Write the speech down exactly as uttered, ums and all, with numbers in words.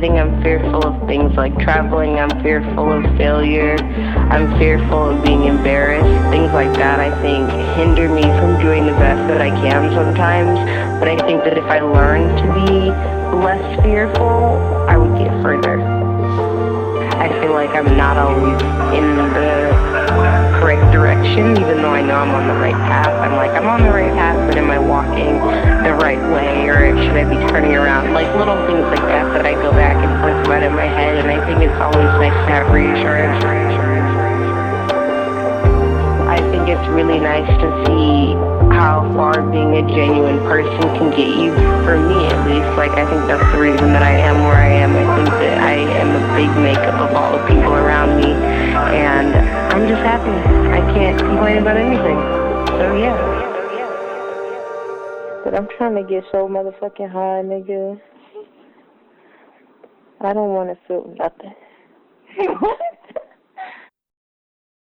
think I'm fearful of things like traveling. I'm fearful of failure. I'm fearful of being embarrassed. Things like that, I think, hinder me from doing the best that I can sometimes. But I think that if I learned to be less fearful, I would get further. I feel like I'm not always in the correct direction, even though I know I'm on the right path. I'm like, I'm on the right path, but am I walking the right way, or should I be turning around? Like little things like that that I go back and forth about in my head, and I think it's always nice to have reassurance. I think it's really nice to see how far being a genuine person can get you, for me at least. Like, I think that's the reason that I am where I am. I think that I am a big makeup of all the people around me, and I'm just happy. I can't complain about anything. So, yeah. But I'm trying to get so motherfucking high, nigga. I don't want to feel nothing.